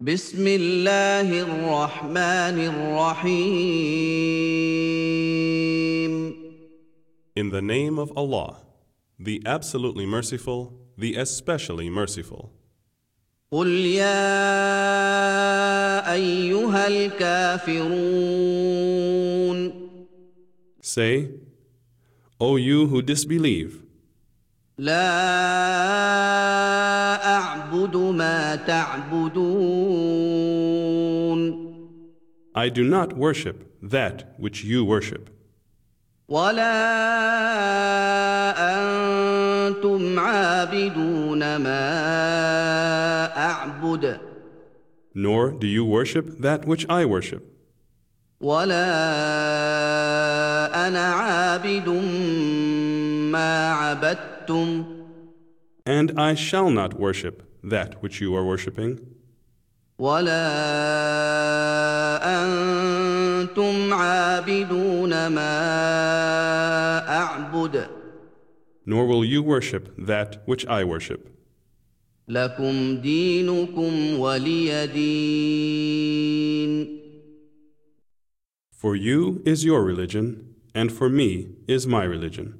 بسم الله الرحمن الرحيم. In the name of Allah, the absolutely merciful, the especially merciful. قل يا أيها الكافرون. Say, O you who disbelieve, لا أعبد ما تعبدون. I do not worship that which you worship, ولا أنتم عابدون ما أعبد. nor do you worship that which I worship, ولا أنا عابد ما عبدتم. and I shall not worship that which you are worshiping, ولا أنتم عابدون ما أعبد. nor will you worship that which I worship. لكم دينكم ولي دين. For you is your religion, and for me is my religion.